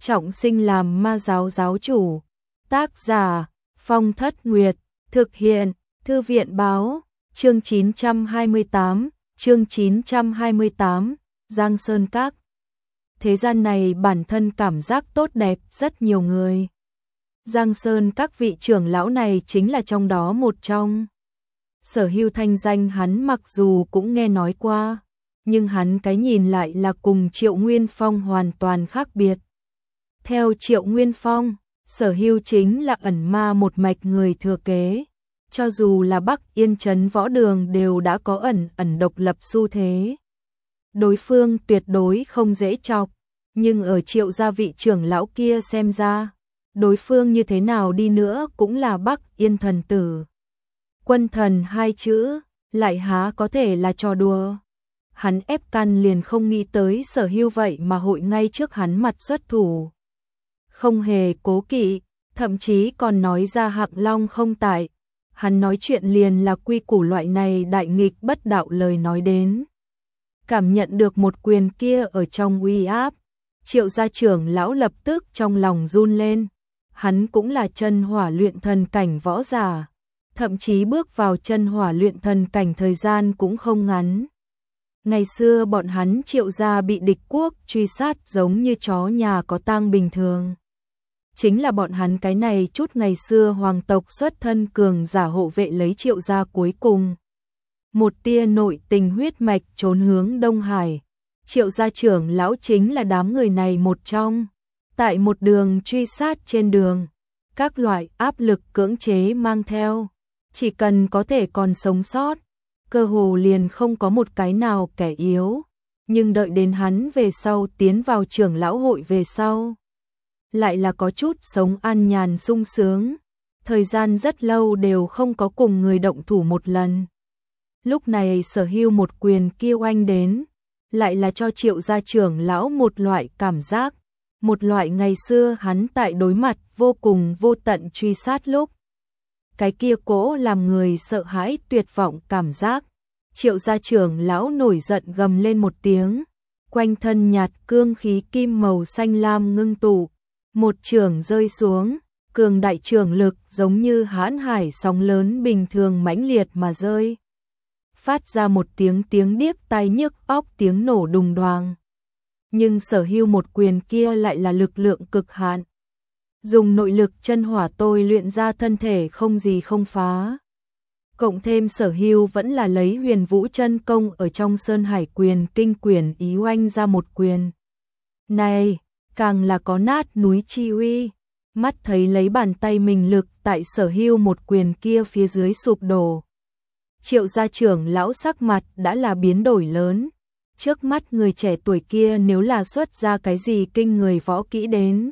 trọng sinh làm ma giáo giáo chủ. Tác giả Phong Thất Nguyệt, thực hiện Thư viện Báo, chương 928, Giang Sơn Các. Thế gian này bản thân cảm giác tốt đẹp rất nhiều người. Giang Sơn Các vị trưởng lão này chính là trong đó một trong. Sở Hưu thanh danh hắn mặc dù cũng nghe nói qua, nhưng hắn cái nhìn lại là cùng Triệu Nguyên Phong hoàn toàn khác biệt. Theo Triệu Nguyên Phong, Sở Hưu chính là ẩn ma một mạch người thừa kế. Cho dù là Bắc Yên Trấn Võ Đường đều đã có ẩn độc lập xu thế. Đối phương tuyệt đối không dễ chọc, nhưng ở Triệu gia vị trưởng lão kia xem ra, đối phương như thế nào đi nữa cũng là Bắc Yên thần tử. Quân thần hai chữ, lại há có thể là trò đùa. Hắn ép căn liền không nghĩ tới Sở Hưu vậy mà hội ngay trước hắn mặt xuất thủ. Không hề cố kỵ, thậm chí còn nói ra Hạng Long không tại. Hắn nói chuyện liền là quy củ loại này đại nghịch bất đạo lời nói đến. Cảm nhận được một quyền kia ở trong uy áp, Triệu gia trưởng lão lập tức trong lòng run lên. Hắn cũng là chân hỏa luyện thần cảnh võ giả, thậm chí bước vào chân hỏa luyện thần cảnh thời gian cũng không ngắn. Ngày xưa bọn hắn Triệu gia bị địch quốc truy sát giống như chó nhà có tang bình thường. Chính là bọn hắn cái này chút ngày xưa hoàng tộc xuất thân cường giả hộ vệ lấy Triệu gia cuối cùng. Một tia nội tình huyết mạch trốn hướng Đông Hải. Triệu gia trưởng lão chính là đám người này một trong. Tại một đường truy sát trên đường, các loại áp lực cưỡng chế mang theo. Chỉ cần có thể còn sống sót, cơ hồ liền không có một cái nào kẻ yếu. Nhưng đợi đến hắn về sau tiến vào trưởng lão hội về sau, lại là có chút sống an nhàn sung sướng. Thời gian rất lâu đều không có cùng người động thủ một lần. Lúc này Sở Hưu một quyền kia oanh đến, lại là cho Triệu gia trưởng lão một loại cảm giác, một loại ngày xưa hắn tại đối mặt vô cùng vô tận truy sát lúc. Cái kia cố làm người sợ hãi tuyệt vọng cảm giác. Triệu gia trưởng lão nổi giận gầm lên một tiếng, quanh thân nhạt cương khí kim màu xanh lam ngưng tụ, một chưởng rơi xuống, cường đại chưởng lực giống như hãn hải sóng lớn bình thường mãnh liệt mà rơi. Phát ra một tiếng điếc tai nhức óc tiếng nổ đùng đoàng. Nhưng Sở Hưu một quyền kia lại là lực lượng cực hạn. Dùng nội lực chân hỏa tôi luyện ra thân thể không gì không phá. Cộng thêm Sở Hưu vẫn là lấy Huyền Vũ chân công ở trong Sơn Hải quyền kinh quyển ý oanh ra một quyền. Này, càng là có nát núi chi uy. Mắt thấy lấy bàn tay mình lực tại Sở Hưu một quyền kia phía dưới sụp đổ. Triệu gia trưởng lão sắc mặt đã là biến đổi lớn. Trước mắt người trẻ tuổi kia nếu là xuất ra cái gì kinh người võ kỹ đến,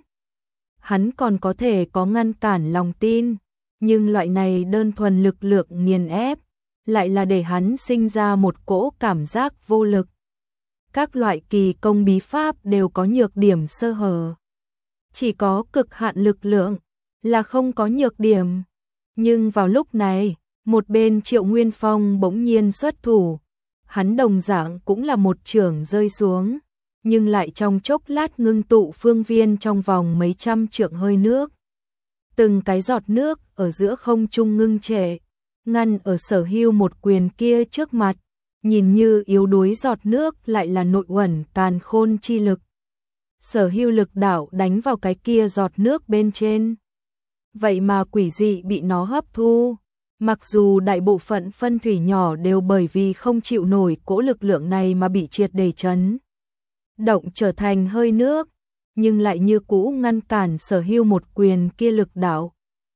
hắn còn có thể có ngăn cản lòng tin. Nhưng loại này đơn thuần lực lượng nghiền ép, lại là để hắn sinh ra một cỗ cảm giác vô lực. Các loại kỳ công bí pháp đều có nhược điểm sơ hở. Chỉ có cực hạn lực lượng là không có nhược điểm. Nhưng vào lúc này, một bên Triệu Nguyên Phong bỗng nhiên xuất thủ. Hắn đồng dạng cũng là một chưởng rơi xuống, nhưng lại trong chốc lát ngưng tụ phương viên trong vòng mấy trăm trượng hơi nước. Từng cái giọt nước ở giữa không trung ngưng trệ, ngăn ở Sở Hưu một quyền kia trước mặt, nhìn như yếu đuối giọt nước lại là nội uẩn càn khôn chi lực. Sở Hưu lực đạo đánh vào cái kia giọt nước bên trên, vậy mà quỷ dị bị nó hấp thu. Mặc dù đại bộ phận phân thủy nhỏ đều bởi vì không chịu nổi cỗ lực lượng này mà bị triệt để chấn động trở thành hơi nước, nhưng lại như cũ ngăn cản Sở Hưu một quyền kia lực đạo.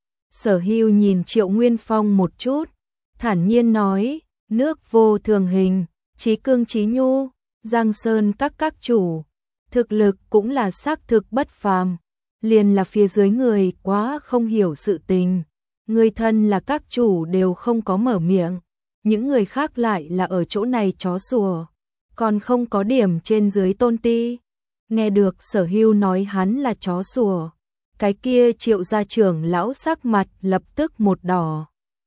Sở Hưu nhìn Triệu Nguyên Phong một chút, thản nhiên nói, nước vô thường hình, chí cương chí nhu, Giang Sơn các chủ, thực lực cũng là xác thực bất phàm, liền là phía dưới người quá không hiểu sự tình. Người thân là các chủ đều không có mở miệng, những người khác lại là ở chỗ này chó sủa, còn không có điểm trên dưới tôn ti. Nghe được Sở Hưu nói hắn là chó sủa, cái kia Triệu gia trưởng lão sắc mặt lập tức một đỏ.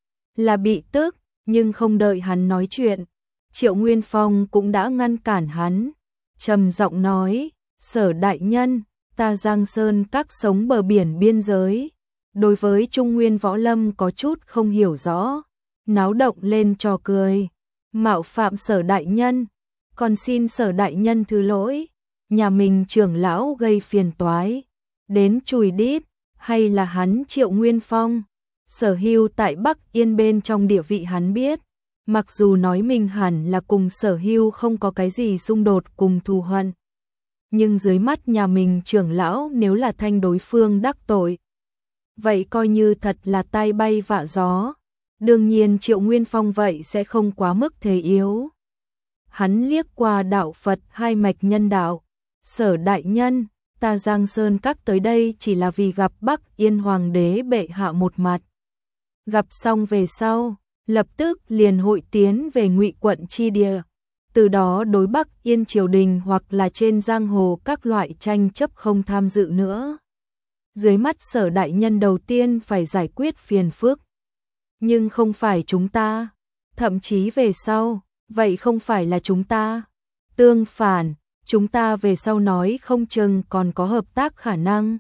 Là bị tức, nhưng không đợi hắn nói chuyện, Triệu Nguyên Phong cũng đã ngăn cản hắn, trầm giọng nói, Sở đại nhân, ta Giang Sơn Các sống bờ biển biên giới, đối với Trung Nguyên Võ Lâm có chút không hiểu rõ, náo động lên trò cười, mạo phạm Sở đại nhân, còn xin Sở đại nhân thứ lỗi, nhà mình trưởng lão gây phiền toái, đến chùi đít, hay là hắn Triệu Nguyên Phong, Sở Hưu tại Bắc Yên bên trong địa vị hắn biết, mặc dù nói mình hẳn là cùng Sở Hưu không có cái gì xung đột cùng thù hận, nhưng dưới mắt nhà mình trưởng lão nếu là thanh đối phương đắc tội, vậy coi như thật là tai bay vạ gió. Đương nhiên Triệu Nguyên Phong vậy sẽ không quá mức thế yếu. Hắn liếc qua đạo Phật hai mạch nhân đạo, Sở đại nhân, ta Giang Sơn Các tới đây chỉ là vì gặp Bắc Yên Hoàng đế bệ hạ một mặt. Gặp xong về sau, lập tức liền hội tiến về Ngụy quận chi địa, từ đó đối Bắc Yên triều đình hoặc là trên giang hồ các loại tranh chấp không tham dự nữa. Dưới mắt Sở đại nhân đầu tiên phải giải quyết phiền phức, nhưng không phải chúng ta, thậm chí về sau, vậy không phải là chúng ta. Tương phản, chúng ta về sau nói không chừng còn có hợp tác khả năng.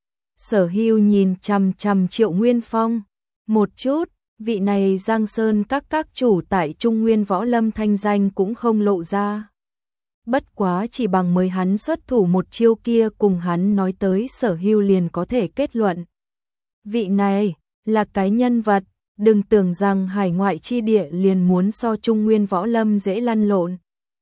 Sở Hưu nhìn chằm chằm Triệu Nguyên Phong một chút, vị này Giang Sơn các chủ tại Trung Nguyên Võ Lâm thanh danh cũng không lộ ra. Bất quá chỉ bằng mời hắn xuất thủ một chiêu kia cùng hắn nói tới Sở Hưu liền có thể kết luận. Vị này là cái nhân vật, đừng tưởng rằng hải ngoại chi địa liền muốn so Trung Nguyên Võ Lâm dễ lăn lộn.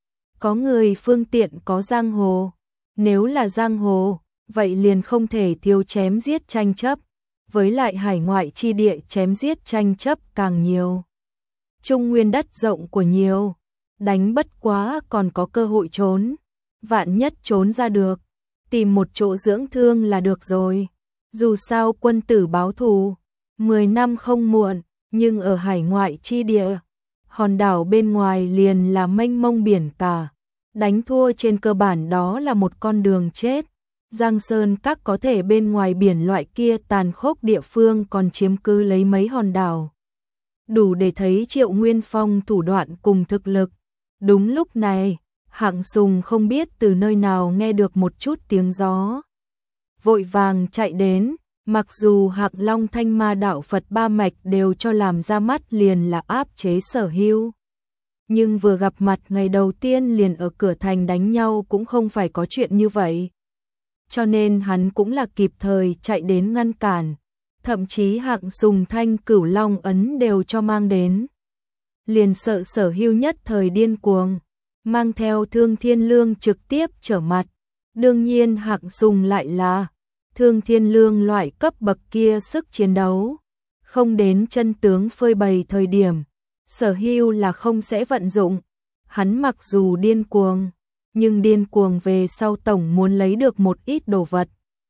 Có người phương tiện có giang hồ, nếu là giang hồ, vậy liền không thể thiếu chém giết tranh chấp, với lại hải ngoại chi địa chém giết tranh chấp càng nhiều. Trung Nguyên đất rộng của nhiều, đánh bất quá còn có cơ hội trốn, vạn nhất trốn ra được, tìm một chỗ dưỡng thương là được rồi. Dù sao quân tử báo thù, 10 năm không muộn, nhưng ở hải ngoại chi địa, hòn đảo bên ngoài liền là mênh mông biển cả, đánh thua trên cơ bản đó là một con đường chết. Giang Sơn Các có thể bên ngoài biển loại kia tàn khốc địa phương còn chiếm cứ lấy mấy hòn đảo, đủ để thấy Triệu Nguyên Phong thủ đoạn cùng thực lực. Đúng lúc này, Hạng Sùng không biết từ nơi nào nghe được một chút tiếng gió, vội vàng chạy đến. Mặc dù Hạng Long Thanh Ma đạo Phật ba mạch đều cho làm ra mắt liền là áp chế Sở Hưu, nhưng vừa gặp mặt ngày đầu tiên liền ở cửa thành đánh nhau cũng không phải có chuyện như vậy. Cho nên hắn cũng là kịp thời chạy đến ngăn cản, thậm chí Hạng Sùng Thanh Cửu Long ấn đều cho mang đến. Liền sợ Sở Hưu nhất thời điên cuồng, mang theo Thương Thiên Lương trực tiếp trở mặt. Đương nhiên Hạng Sùng lại là Thương Thiên Lương loại cấp bậc kia sức chiến đấu, không đến chân tướng phơi bày thời điểm, Sở Hưu là không sẽ vận dụng. Hắn mặc dù điên cuồng, nhưng điên cuồng về sau tổng muốn lấy được một ít đồ vật.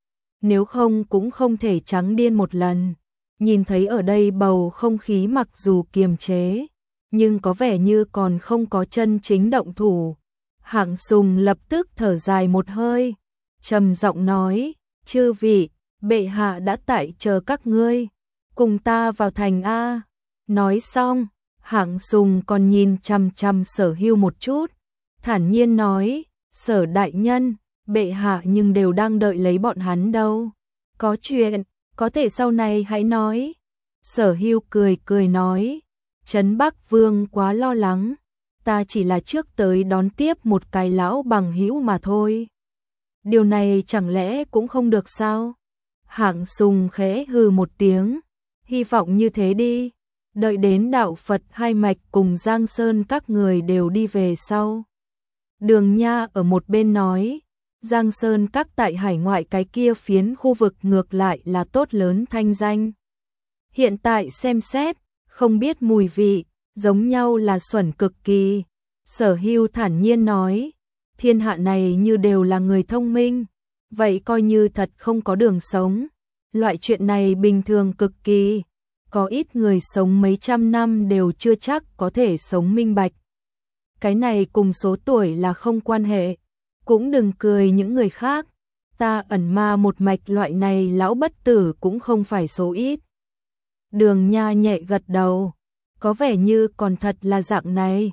Nếu không cũng không thể trắng điên một lần. Nhìn thấy ở đây bầu không khí mặc dù kiềm chế, nhưng có vẻ như còn không có chân chính động thủ. Hạng Sùng lập tức thở dài một hơi, trầm giọng nói: "Chư vị, bệ hạ đã tại chờ các ngươi, cùng ta vào thành a." Nói xong, Hạng Sùng còn nhìn chằm chằm Sở Hưu một chút, thản nhiên nói: "Sở đại nhân, bệ hạ nhưng đều đang đợi lấy bọn hắn đâu. Có chuyện, có thể sau này hãy nói." Sở Hưu cười cười nói: "Trấn Bắc Vương quá lo lắng, ta chỉ là trước tới đón tiếp một cái lão bằng hữu mà thôi. Điều này chẳng lẽ cũng không được sao?" Hạng Sùng khẽ hừ một tiếng, hy vọng như thế đi. Đợi đến đạo Phật hai mạch cùng Giang Sơn các người đều đi về sau. Đường Nha ở một bên nói, Giang Sơn các tại hải ngoại cái kia phiến khu vực ngược lại là tốt lớn thanh danh. Hiện tại xem xét, không biết mùi vị, giống nhau là xuẩn cực kỳ. Sở Hưu thản nhiên nói, thiên hạ này như đều là người thông minh, vậy coi như thật không có đường sống. Loại chuyện này bình thường cực kỳ, có ít người sống mấy trăm năm đều chưa chắc có thể sống minh bạch. Cái này cùng số tuổi là không quan hệ, cũng đừng cười những người khác, ta ẩn ma một mạch loại này lão bất tử cũng không phải số ít. Đường Nha nhẹ gật đầu, có vẻ như còn thật là dạng này.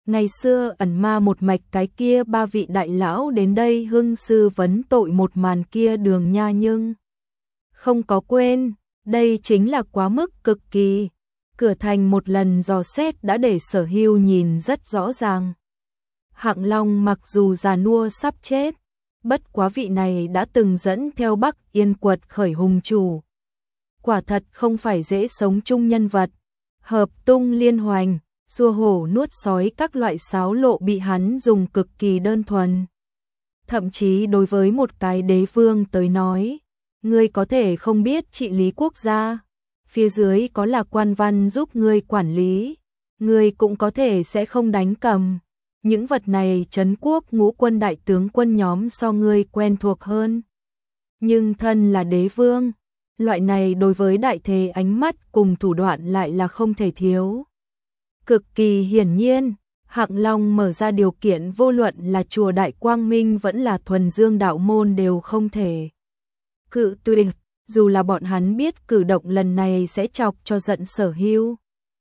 Ngày xưa ẩn ma một mạch cái kia ba vị đại lão đến đây hưng sư vấn tội một màn kia Đường Nha nhưng không có quên, đây chính là quá mức cực kỳ. Cửa thành một lần dò xét đã để Sở Hưu nhìn rất rõ ràng. Hạng Long mặc dù già nua sắp chết, bất quá vị này đã từng dẫn theo Bắc Yên quật khởi hùng chủ. Quả thật không phải dễ sống chung nhân vật, hợp tung liên hoành, xua hổ nuốt sói các loại sáo lộ bị hắn dùng cực kỳ đơn thuần. Thậm chí đối với một cái đế vương tới nói, ngươi có thể không biết trị lý quốc gia, phía dưới có là quan văn giúp ngươi quản lý, ngươi cũng có thể sẽ không đánh cầm. Những vật này trấn quốc ngũ quân đại tướng quân nhóm so ngươi quen thuộc hơn. Nhưng thân là đế vương, loại này đối với đại thế ánh mắt cùng thủ đoạn lại là không thể thiếu. Cực kỳ hiển nhiên, Hạng Long mở ra điều kiện vô luận là chùa Đại Quang Minh vẫn là Thuần Dương đạo môn đều không thể cự tuyệt, dù là bọn hắn biết cử động lần này sẽ chọc cho giận Sở Hưu.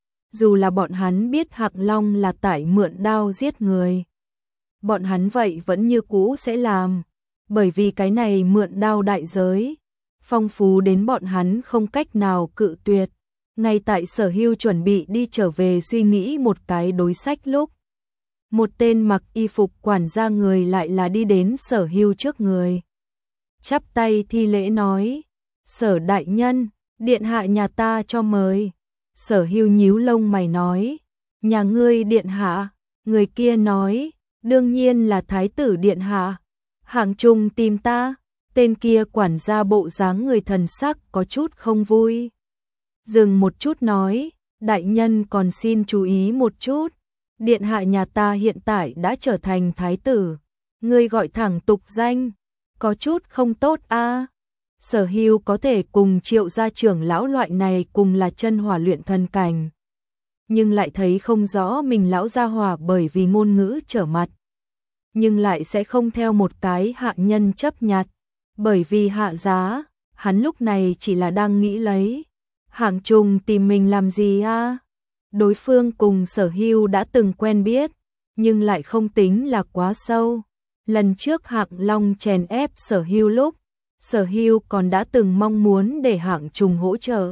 Dù là bọn hắn biết Hạng Long là tại mượn đao giết người, bọn hắn vậy vẫn như cũ sẽ làm, bởi vì cái này mượn đao đại giới, phong phú đến bọn hắn không cách nào cự tuyệt. Ngay tại Sở Hưu chuẩn bị đi trở về suy nghĩ một cái đối sách lúc, một tên mặc y phục quản gia người lại là đi đến Sở Hưu trước người. Chắp tay thi lễ nói, Sở đại nhân, điện hạ nhà ta cho mời. Sở Hưu nhíu lông mày nói, nhà ngươi điện hạ. Người kia nói, đương nhiên là thái tử điện hạ. Hạng Trung tìm ta. Tên kia quản gia bộ dáng người thần sắc có chút không vui. Dừng một chút nói, đại nhân còn xin chú ý một chút. Điện hạ nhà ta hiện tại đã trở thành thái tử. Ngươi gọi thẳng tục danh, có chút không tốt a. Sở Hưu có thể cùng Triệu gia trưởng lão loại này cùng là chân hỏa luyện thần cảnh, nhưng lại thấy không rõ mình lão gia hỏa bởi vì ngôn ngữ trở mặt, nhưng lại sẽ không theo một cái hạ nhân chấp nhặt, bởi vì hạ giá, hắn lúc này chỉ là đang nghĩ lấy. Hạng Trung tìm mình làm gì a? Đối phương cùng Sở Hưu đã từng quen biết, nhưng lại không tính là quá sâu. Lần trước Hạng Long chèn ép Sở Hưu lúc, Sở Hưu còn đã từng mong muốn để Hạng Trung hỗ trợ.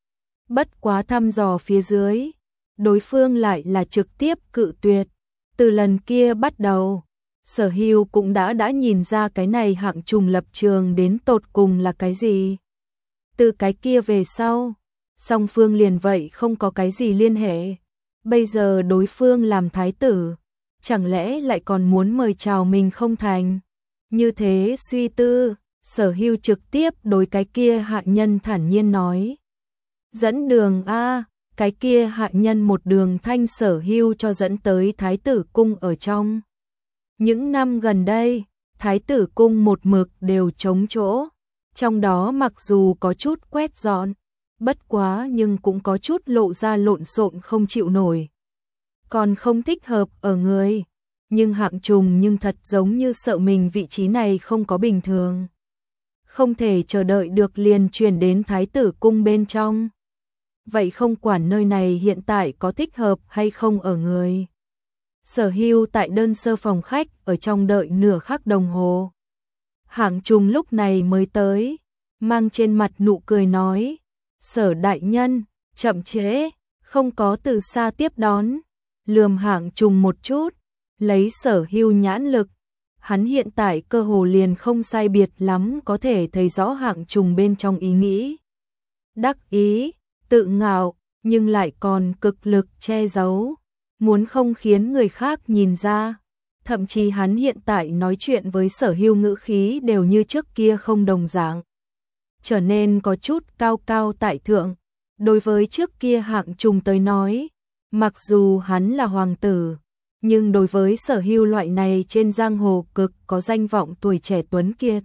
Bất quá thăm dò phía dưới, đối phương lại là trực tiếp cự tuyệt. Từ lần kia bắt đầu, Sở Hưu cũng đã nhìn ra cái này Hạng Trung lập trường đến tột cùng là cái gì. Từ cái kia về sau, song phương liền vậy không có cái gì liên hệ. Bây giờ đối phương làm thái tử, chẳng lẽ lại còn muốn mời chào mình không thành. Như thế suy tư, Sở Hưu trực tiếp đối cái kia hạ nhân thản nhiên nói, dẫn đường a. Cái kia hạ nhân một đường thanh Sở Hưu cho dẫn tới thái tử cung ở trong. Những năm gần đây, thái tử cung một mực đều trống chỗ, trong đó mặc dù có chút quét dọn, bất quá nhưng cũng có chút lộ ra lộn xộn không chịu nổi. Còn không thích hợp ở người, nhưng Hạng Trung nhưng thật giống như sợ mình vị trí này không có bình thường. Không thể chờ đợi được liền chuyển đến thái tử cung bên trong. Vậy không quản nơi này hiện tại có thích hợp hay không ở người. Sở Hưu tại đơn sơ phòng khách ở trong đợi nửa khắc đồng hồ. Hạng Trung lúc này mới tới, mang trên mặt nụ cười nói, Sở đại nhân, chậm trễ, không có từ xa tiếp đón. Lườm Hạng Trung một chút, lấy Sở Hưu nhãn lực, hắn hiện tại cơ hồ liền không sai biệt lắm có thể thấy rõ Hạng Trung bên trong ý nghĩ. Đắc ý, tự ngạo, nhưng lại còn cực lực che giấu, muốn không khiến người khác nhìn ra. Thậm chí hắn hiện tại nói chuyện với Sở Hưu ngữ khí đều như trước kia không đồng dạng, trở nên có chút cao cao tại thượng. Đối với trước kia Hạng Trung tới nói, mặc dù hắn là hoàng tử, nhưng đối với Sở Hưu loại này trên giang hồ cực có danh vọng tuổi trẻ tuấn kiệt,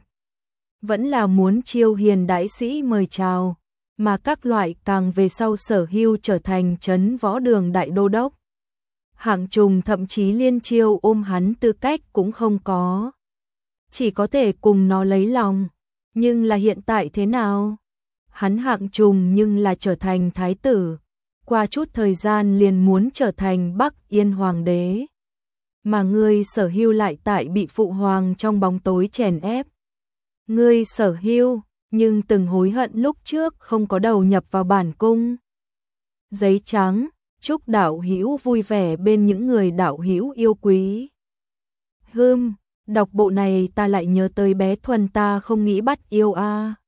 vẫn là muốn chiêu hiền đãi sĩ mời chào, mà các loại càng về sau Sở Hưu trở thành trấn võ đường đại đô đốc. Hạng Trung thậm chí liên chiêu ôm hắn tư cách cũng không có, chỉ có thể cùng nó lấy lòng. Nhưng là hiện tại thế nào? Hắn Hạng Trung nhưng là trở thành thái tử, qua chút thời gian liền muốn trở thành Bắc Yên hoàng đế. mà ngươi Sở Hưu lại tại bị phụ hoàng trong bóng tối chèn ép. Ngươi Sở Hưu, nhưng từng hối hận lúc trước không có đầu nhập vào bản cung. Giấy trắng, chúc đạo hữu vui vẻ bên những người đạo hữu yêu quý. Đọc bộ này ta lại nhớ tới bé Thuần ta không nghĩ bắt yêu a.